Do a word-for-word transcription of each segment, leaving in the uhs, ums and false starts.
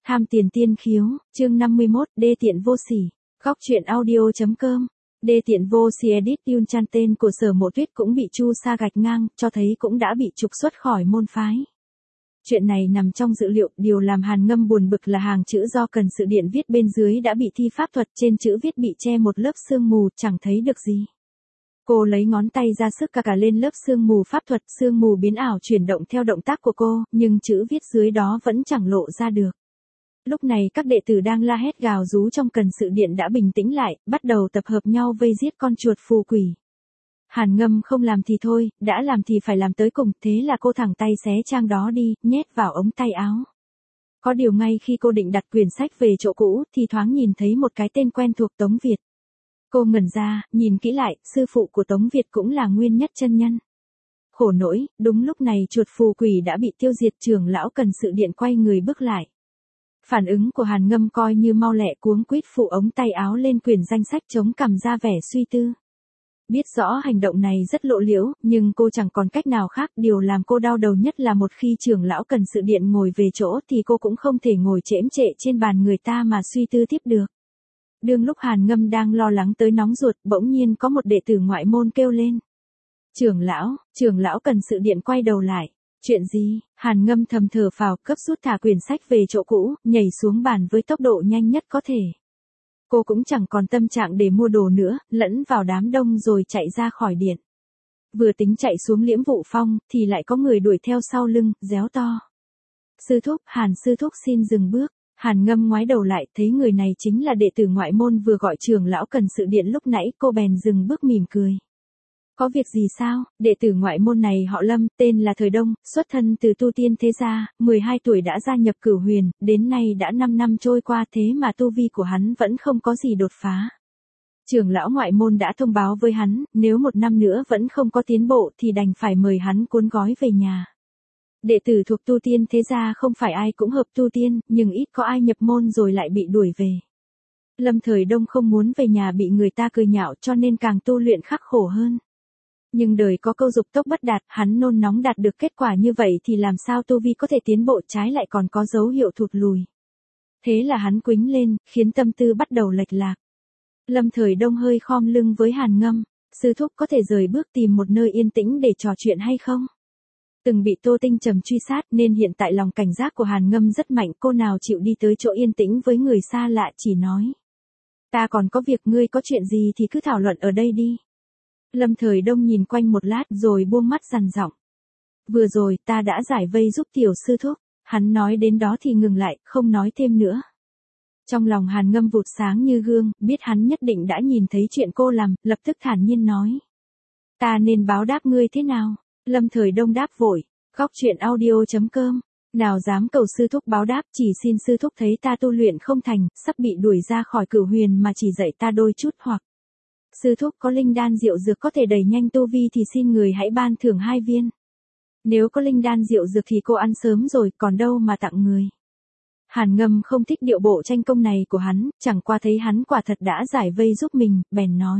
Tham tiền tiên khiếu, chương năm mươi mốt, đê tiện vô sỉ. Góc truyện audio.com. Đê tiện vô sỉ edit Yun Chan tên của Sở Mộ Tuyết cũng bị Chu Sa gạch ngang, cho thấy cũng đã bị trục xuất khỏi môn phái. Chuyện này nằm trong dự liệu, điều làm Hàn Ngâm buồn bực là hàng chữ do Cần Sự Điện viết bên dưới đã bị thi pháp thuật, trên chữ viết bị che một lớp sương mù, chẳng thấy được gì. Cô lấy ngón tay ra sức cà cà lên lớp sương mù pháp thuật, sương mù biến ảo chuyển động theo động tác của cô, nhưng chữ viết dưới đó vẫn chẳng lộ ra được. Lúc này các đệ tử đang la hét gào rú trong Cần Sự Điện đã bình tĩnh lại, bắt đầu tập hợp nhau vây giết con chuột phù quỷ. Hàn Ngâm không làm thì thôi, đã làm thì phải làm tới cùng, thế là cô thẳng tay xé trang đó đi, nhét vào ống tay áo. Có điều ngay khi cô định đặt quyển sách về chỗ cũ, thì thoáng nhìn thấy một cái tên quen thuộc Tống Việt. Cô ngẩn ra, nhìn kỹ lại, sư phụ của Tống Việt cũng là Nguyên Nhất chân nhân. Khổ nỗi, đúng lúc này chuột phù quỷ đã bị tiêu diệt, trưởng lão Cần Sự Điện quay người bước lại. Phản ứng của Hàn Ngâm coi như mau lẹ, cuống quýt phụ ống tay áo lên quyển danh sách, chống cằm ra vẻ suy tư. Biết rõ hành động này rất lộ liễu, nhưng cô chẳng còn cách nào khác, điều làm cô đau đầu nhất là một khi trưởng lão Cần Sự Điện ngồi về chỗ thì cô cũng không thể ngồi chễm trệ trên bàn người ta mà suy tư tiếp được. Đương lúc Hàn Ngâm đang lo lắng tới nóng ruột, bỗng nhiên có một đệ tử ngoại môn kêu lên. Trưởng lão, trưởng lão Cần Sự Điện quay đầu lại. Chuyện gì? Hàn Ngâm thầm thở phào, cấp rút thả quyển sách về chỗ cũ, nhảy xuống bàn với tốc độ nhanh nhất có thể. Cô cũng chẳng còn tâm trạng để mua đồ nữa, lẫn vào đám đông rồi chạy ra khỏi điện. Vừa tính chạy xuống Liễm Vụ Phong, thì lại có người đuổi theo sau lưng, réo to. Sư thúc, Hàn sư thúc xin dừng bước. Hàn Ngâm ngoái đầu lại, thấy người này chính là đệ tử ngoại môn vừa gọi trưởng lão Cần Sự Điện lúc nãy, cô bèn dừng bước mỉm cười. Có việc gì sao? Đệ tử ngoại môn này họ Lâm, tên là Thời Đông, xuất thân từ tu tiên thế gia, mười hai tuổi đã gia nhập Cửu Huyền, đến nay đã năm năm trôi qua, thế mà tu vi của hắn vẫn không có gì đột phá. Trưởng lão ngoại môn đã thông báo với hắn, nếu một năm nữa vẫn không có tiến bộ thì đành phải mời hắn cuốn gói về nhà. Đệ tử thuộc tu tiên thế gia không phải ai cũng hợp tu tiên, nhưng ít có ai nhập môn rồi lại bị đuổi về. Lâm Thời Đông không muốn về nhà bị người ta cười nhạo, cho nên càng tu luyện khắc khổ hơn. Nhưng đời có câu dục tốc bất đạt, hắn nôn nóng đạt được kết quả như vậy thì làm sao tu vi có thể tiến bộ, trái lại còn có dấu hiệu thụt lùi. Thế là hắn quĩnh lên, khiến tâm tư bắt đầu lệch lạc. Lâm Thời Đông hơi khom lưng với Hàn Ngâm, sư thúc có thể rời bước tìm một nơi yên tĩnh để trò chuyện hay không? Từng bị Tô Tinh Trầm truy sát nên hiện tại lòng cảnh giác của Hàn Ngâm rất mạnh, cô nào chịu đi tới chỗ yên tĩnh với người xa lạ, chỉ nói. Ta còn có việc, ngươi có chuyện gì thì cứ thảo luận ở đây đi. Lâm Thời Đông nhìn quanh một lát rồi buông mắt dằn giọng. Vừa rồi ta đã giải vây giúp tiểu sư thúc. Hắn nói đến đó thì ngừng lại, không nói thêm nữa. Trong lòng Hàn Ngâm vụt sáng như gương, biết hắn nhất định đã nhìn thấy chuyện cô làm, lập tức thản nhiên nói. Ta nên báo đáp ngươi thế nào? Lâm Thời Đông đáp vội. Góc truyện audio.com. Nào dám cầu sư thúc báo đáp, chỉ xin sư thúc thấy ta tu luyện không thành, sắp bị đuổi ra khỏi Cửu Huyền mà chỉ dạy ta đôi chút, hoặc sư thúc có linh đan diệu dược có thể đẩy nhanh tu vi thì xin người hãy ban thưởng hai viên. Nếu có linh đan diệu dược thì cô ăn sớm rồi, còn đâu mà tặng người. Hàn Ngâm không thích điệu bộ tranh công này của hắn, chẳng qua thấy hắn quả thật đã giải vây giúp mình, bèn nói.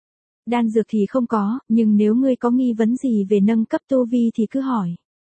Đan dược thì không có, nhưng nếu ngươi có nghi vấn gì về nâng cấp tu vi thì cứ hỏi.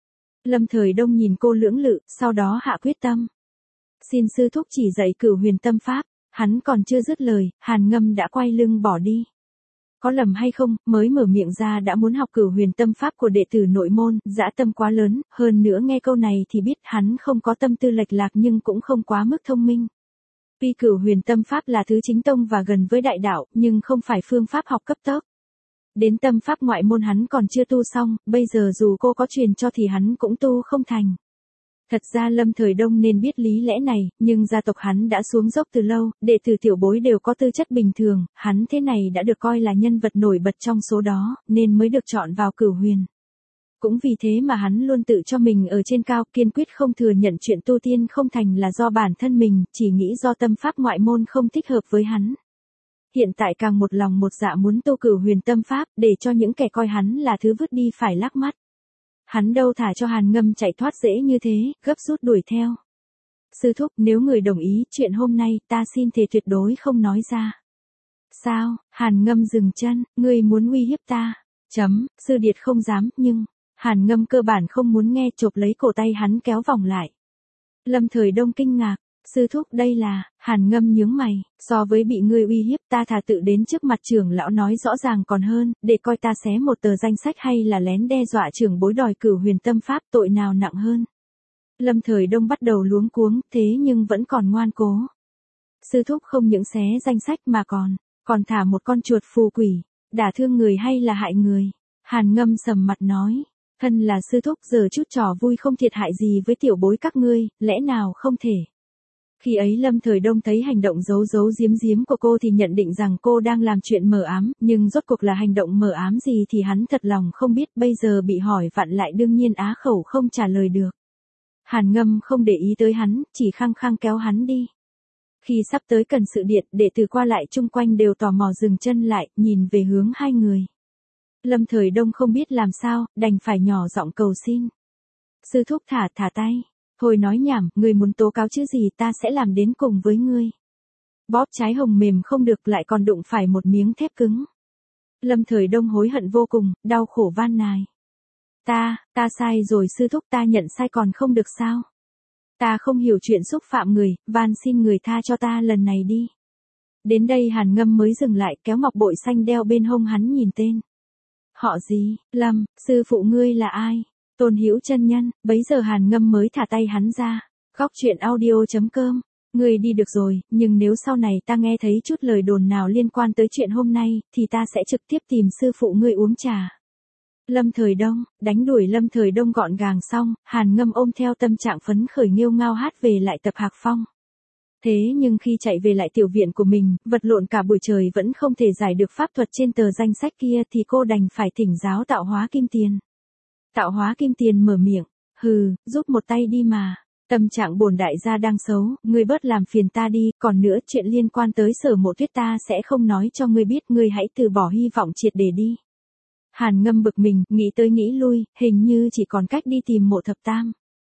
Lâm Thời Đông nhìn cô lưỡng lự, sau đó hạ quyết tâm. Xin sư thúc chỉ dạy Cửu Huyền tâm pháp. Hắn còn chưa dứt lời, Hàn Ngâm đã quay lưng bỏ đi. Có lầm hay không, mới mở miệng ra đã muốn học Cửu Huyền tâm pháp của đệ tử nội môn, dã tâm quá lớn, hơn nữa nghe câu này thì biết hắn không có tâm tư lệch lạc nhưng cũng không quá mức thông minh. Tuy Cửu Huyền tâm pháp là thứ chính tông và gần với đại đạo, nhưng không phải phương pháp học cấp tốc. Đến tâm pháp ngoại môn hắn còn chưa tu xong, bây giờ dù cô có truyền cho thì hắn cũng tu không thành. Thật ra Lâm Thời Đông nên biết lý lẽ này, nhưng gia tộc hắn đã xuống dốc từ lâu, đệ tử tiểu bối đều có tư chất bình thường, hắn thế này đã được coi là nhân vật nổi bật trong số đó, nên mới được chọn vào Cửu Huyền. Cũng vì thế mà hắn luôn tự cho mình ở trên cao, kiên quyết không thừa nhận chuyện tu tiên không thành là do bản thân mình, chỉ nghĩ do tâm pháp ngoại môn không thích hợp với hắn. Hiện tại càng một lòng một dạ muốn tu Cửu Huyền tâm pháp, để cho những kẻ coi hắn là thứ vứt đi phải lác mắt. Hắn đâu thả cho Hàn Ngâm chạy thoát dễ như thế, gấp rút đuổi theo. Sư thúc, nếu người đồng ý, chuyện hôm nay ta xin thề tuyệt đối không nói ra. Sao? Hàn Ngâm dừng chân, ngươi muốn uy hiếp ta? Chấm, sư điệt không dám, nhưng Hàn Ngâm cơ bản không muốn nghe, chộp lấy cổ tay hắn kéo vòng lại. Lâm Thời Đông kinh ngạc, Sư thúc đây là, Hàn Ngâm nhướng mày, so với bị ngươi uy hiếp ta thà tự đến trước mặt trưởng lão nói rõ ràng còn hơn, để coi ta xé một tờ danh sách hay là lén đe dọa trưởng bối đòi cửu huyền tâm pháp tội nào nặng hơn. Lâm Thời Đông bắt đầu luống cuống, thế nhưng vẫn còn ngoan cố. Sư thúc không những xé danh sách mà còn, còn thả một con chuột phù quỷ, đả thương người hay là hại người. Hàn Ngâm sầm mặt nói, thân là sư thúc giờ chút trò vui không thiệt hại gì với tiểu bối các ngươi, lẽ nào không thể. Khi ấy Lâm Thời Đông thấy hành động giấu giấu giếm giếm của cô thì nhận định rằng cô đang làm chuyện mờ ám, nhưng rốt cuộc là hành động mờ ám gì thì hắn thật lòng không biết, bây giờ bị hỏi vặn lại đương nhiên á khẩu không trả lời được. Hàn Ngâm không để ý tới hắn, chỉ khăng khăng kéo hắn đi. Khi sắp tới cần sự điện, đệ tử qua lại chung quanh đều tò mò dừng chân lại, nhìn về hướng hai người. Lâm Thời Đông không biết làm sao, đành phải nhỏ giọng cầu xin. Sư thúc thả thả tay. Thôi nói nhảm, ngươi muốn tố cáo chứ gì ta sẽ làm đến cùng với ngươi. Bóp trái hồng mềm không được lại còn đụng phải một miếng thép cứng. Lâm Thời Đông hối hận vô cùng, đau khổ van nài. Ta, ta sai rồi sư thúc, ta nhận sai còn không được sao. Ta không hiểu chuyện xúc phạm người, van xin người tha cho ta lần này đi. Đến đây Hàn Ngâm mới dừng lại, kéo ngọc bội xanh đeo bên hông hắn nhìn tên. Họ gì? Lâm, sư phụ ngươi là ai? Tôn Hữu chân nhân. Bấy giờ Hàn Ngâm mới thả tay hắn ra. Góc truyện audio chấm com. Ngươi đi được rồi, nhưng nếu sau này ta nghe thấy chút lời đồn nào liên quan tới chuyện hôm nay, thì ta sẽ trực tiếp tìm sư phụ ngươi uống trà. Lâm Thời Đông, đánh đuổi Lâm Thời Đông gọn gàng xong, Hàn Ngâm ôm theo tâm trạng phấn khởi nghêu ngao hát về lại tập Hạc Phong. Thế nhưng khi chạy về lại tiểu viện của mình, vật lộn cả buổi trời vẫn không thể giải được pháp thuật trên tờ danh sách kia thì cô đành phải thỉnh giáo Tạo Hóa Kim Tiền. Tạo Hóa Kim Tiền mở miệng, hừ, giúp một tay đi mà. Tâm trạng bổn đại gia đang xấu, ngươi bớt làm phiền ta đi, còn nữa chuyện liên quan tới Sở Mộ Tuyết ta sẽ không nói cho ngươi biết, ngươi hãy từ bỏ hy vọng triệt để đi. Hàn Ngâm bực mình, nghĩ tới nghĩ lui, hình như chỉ còn cách đi tìm Mộ Thập Tam.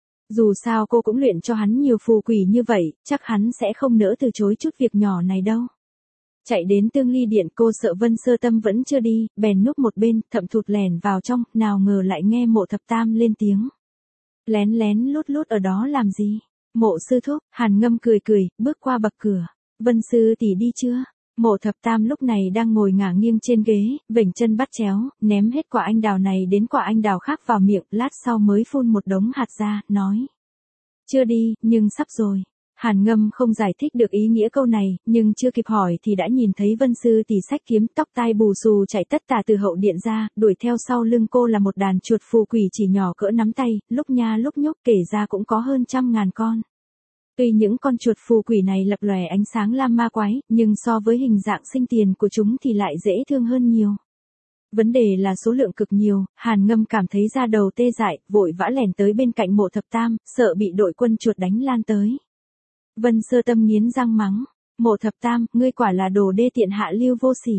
Dù sao cô cũng luyện cho hắn nhiều phù quỷ như vậy, chắc hắn sẽ không nỡ từ chối chút việc nhỏ này đâu. Chạy đến Tương Ly Điện, cô sợ Vân Sơ Tâm vẫn chưa đi, bèn núp một bên, thậm thụt lèn vào trong, nào ngờ lại nghe Mộ Thập Tam lên tiếng. Lén lén lút lút ở đó làm gì? Mộ sư thúc. Hàn Ngâm cười cười, bước qua bậc cửa. Vân sư tỷ đi chưa? Mộ Thập Tam lúc này đang ngồi ngả nghiêng trên ghế, vểnh chân bắt chéo, ném hết quả anh đào này đến quả anh đào khác vào miệng, lát sau mới phun một đống hạt ra, nói. Chưa đi, nhưng sắp rồi. Hàn Ngâm không giải thích được ý nghĩa câu này, nhưng chưa kịp hỏi thì đã nhìn thấy Vân sư tỷ xách kiếm, tóc tai bù xù chạy tất tả từ hậu điện ra, đuổi theo sau lưng cô là một đàn chuột phù quỷ chỉ nhỏ cỡ nắm tay, lúc nha lúc nhúc kể ra cũng có hơn trăm ngàn con. Tuy những con chuột phù quỷ này lập lòe ánh sáng lam ma quái, nhưng so với hình dạng sinh tiền của chúng thì lại dễ thương hơn nhiều. Vấn đề là số lượng cực nhiều, Hàn Ngâm cảm thấy da đầu tê dại, vội vã lẻn tới bên cạnh Mộ Thập Tam, sợ bị đội quân chuột đánh lan tới. Vân Sơ Tâm nghiến răng mắng, Mộ Thập Tam, ngươi quả là đồ đê tiện hạ lưu vô sỉ.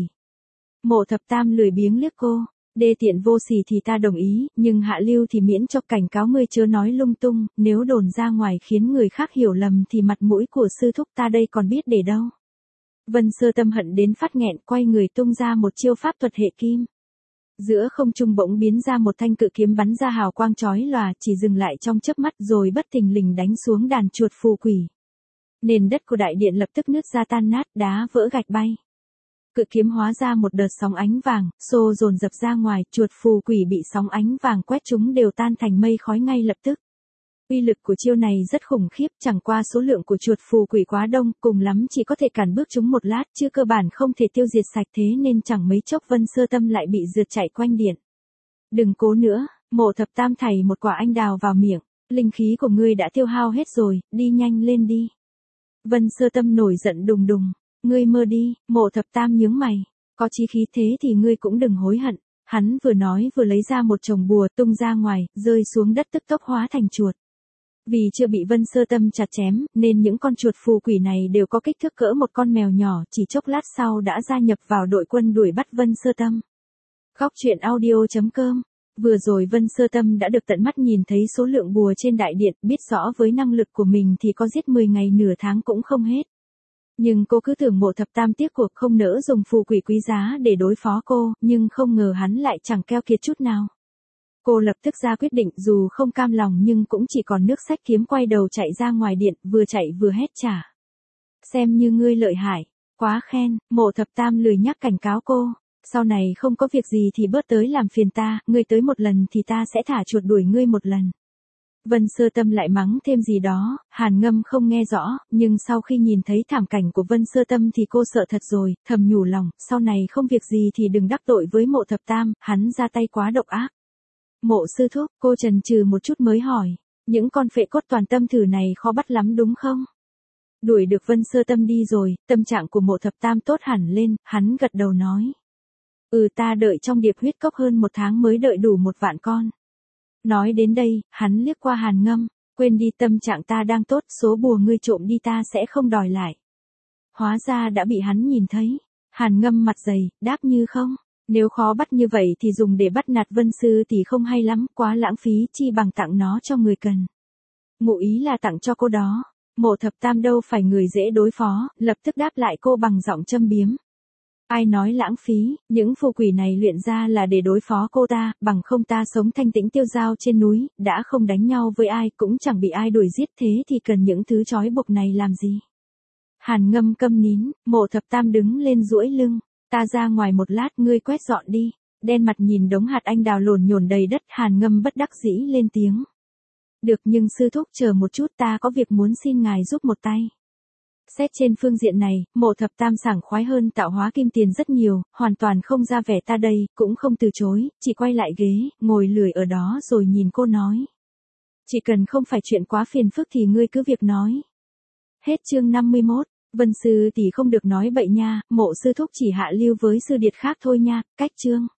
Mộ Thập Tam lười biếng liếc cô, đê tiện vô sỉ thì ta đồng ý, nhưng hạ lưu thì miễn cho, cảnh cáo ngươi chớ nói lung tung, nếu đồn ra ngoài khiến người khác hiểu lầm thì mặt mũi của sư thúc ta đây còn biết để đâu. Vân Sơ Tâm hận đến phát nghẹn, quay người tung ra một chiêu pháp thuật hệ kim. Giữa không trung bỗng biến ra một thanh cự kiếm bắn ra hào quang chói lòa, chỉ dừng lại trong chớp mắt rồi bất thình lình đánh xuống đàn chuột phù quỷ. Nền đất của đại điện lập tức nứt ra tan nát, đá vỡ gạch bay. Cự kiếm hóa ra một đợt sóng ánh vàng, xô dồn dập ra ngoài, chuột phù quỷ bị sóng ánh vàng quét chúng đều tan thành mây khói ngay lập tức. Uy lực của chiêu này rất khủng khiếp, chẳng qua số lượng của chuột phù quỷ quá đông, cùng lắm chỉ có thể cản bước chúng một lát, chưa cơ bản không thể tiêu diệt sạch, thế nên chẳng mấy chốc Vân Sơ Tâm lại bị rượt chạy quanh điện. Đừng cố nữa, Mộ Thập Tam thảy một quả anh đào vào miệng, linh khí của ngươi đã tiêu hao hết rồi, đi nhanh lên đi. Vân Sơ Tâm nổi giận đùng đùng, ngươi mơ đi. Mộ Thập Tam nhướng mày, có chí khí thế thì ngươi cũng đừng hối hận. Hắn vừa nói vừa lấy ra một chồng bùa tung ra ngoài, rơi xuống đất tức tốc hóa thành chuột. Vì chưa bị Vân Sơ Tâm chặt chém, nên những con chuột phù quỷ này đều có kích thước cỡ một con mèo nhỏ, chỉ chốc lát sau đã gia nhập vào đội quân đuổi bắt Vân Sơ Tâm. Góc truyện audio chấm com. Vừa rồi Vân Sơ Tâm đã được tận mắt nhìn thấy số lượng bùa trên đại điện, biết rõ với năng lực của mình thì có giết mười ngày nửa tháng cũng không hết. Nhưng cô cứ tưởng Mộ Thập Tam tiếc cuộc không nỡ dùng phù quỷ quý giá để đối phó cô, nhưng không ngờ hắn lại chẳng keo kiệt chút nào. Cô lập tức ra quyết định dù không cam lòng nhưng cũng chỉ còn nước xách kiếm quay đầu chạy ra ngoài điện, vừa chạy vừa hét trả. Xem như ngươi lợi hại, quá khen, Mộ Thập Tam lười nhắc cảnh cáo cô. Sau này không có việc gì thì bớt tới làm phiền ta, ngươi tới một lần thì ta sẽ thả chuột đuổi ngươi một lần. Vân Sơ Tâm lại mắng thêm gì đó, Hàn Ngâm không nghe rõ, nhưng sau khi nhìn thấy thảm cảnh của Vân Sơ Tâm thì cô sợ thật rồi, thầm nhủ lòng, sau này không việc gì thì đừng đắc tội với Mộ Thập Tam, hắn ra tay quá độc ác. Mộ sư thúc, cô chần chừ một chút mới hỏi, những con phệ cốt toàn tâm thử này khó bắt lắm đúng không? Đuổi được Vân Sơ Tâm đi rồi, tâm trạng của Mộ Thập Tam tốt hẳn lên, hắn gật đầu nói. Ừ, ta đợi trong điệp huyết cốc hơn một tháng mới đợi đủ một vạn con. Nói đến đây, hắn liếc qua Hàn Ngâm, quên đi, tâm trạng ta đang tốt, số bùa ngươi trộm đi ta sẽ không đòi lại. Hóa ra đã bị hắn nhìn thấy. Hàn Ngâm mặt dày, đáp như không. Nếu khó bắt như vậy thì dùng để bắt nạt Vân Sư thì không hay lắm, quá lãng phí, chi bằng tặng nó cho người cần. Ngụ ý là tặng cho cô đó. Mộ Thập Tam đâu phải người dễ đối phó, lập tức đáp lại cô bằng giọng châm biếm. Ai nói lãng phí, những phù quỷ này luyện ra là để đối phó cô ta, bằng không ta sống thanh tĩnh tiêu dao trên núi, đã không đánh nhau với ai, cũng chẳng bị ai đuổi giết, thế thì cần những thứ trói buộc này làm gì? Hàn Ngâm câm nín, Mộ Thập Tam đứng lên duỗi lưng, ta ra ngoài một lát, ngươi quét dọn đi. Đen mặt nhìn đống hạt anh đào lổn nhổn đầy đất, Hàn Ngâm bất đắc dĩ lên tiếng. Được, nhưng sư thúc chờ một chút, ta có việc muốn xin ngài giúp một tay. Xét trên phương diện này, Mộ Thập Tam sảng khoái hơn Tạo Hóa Kim Tiền rất nhiều, hoàn toàn không ra vẻ ta đây, cũng không từ chối, chỉ quay lại ghế, ngồi lười ở đó rồi nhìn cô nói. Chỉ cần không phải chuyện quá phiền phức thì ngươi cứ việc nói. Hết chương năm mươi mốt, Vân Sư tỷ không được nói bậy nha, Mộ sư thúc chỉ hạ lưu với sư điệt khác thôi nha, cách chương.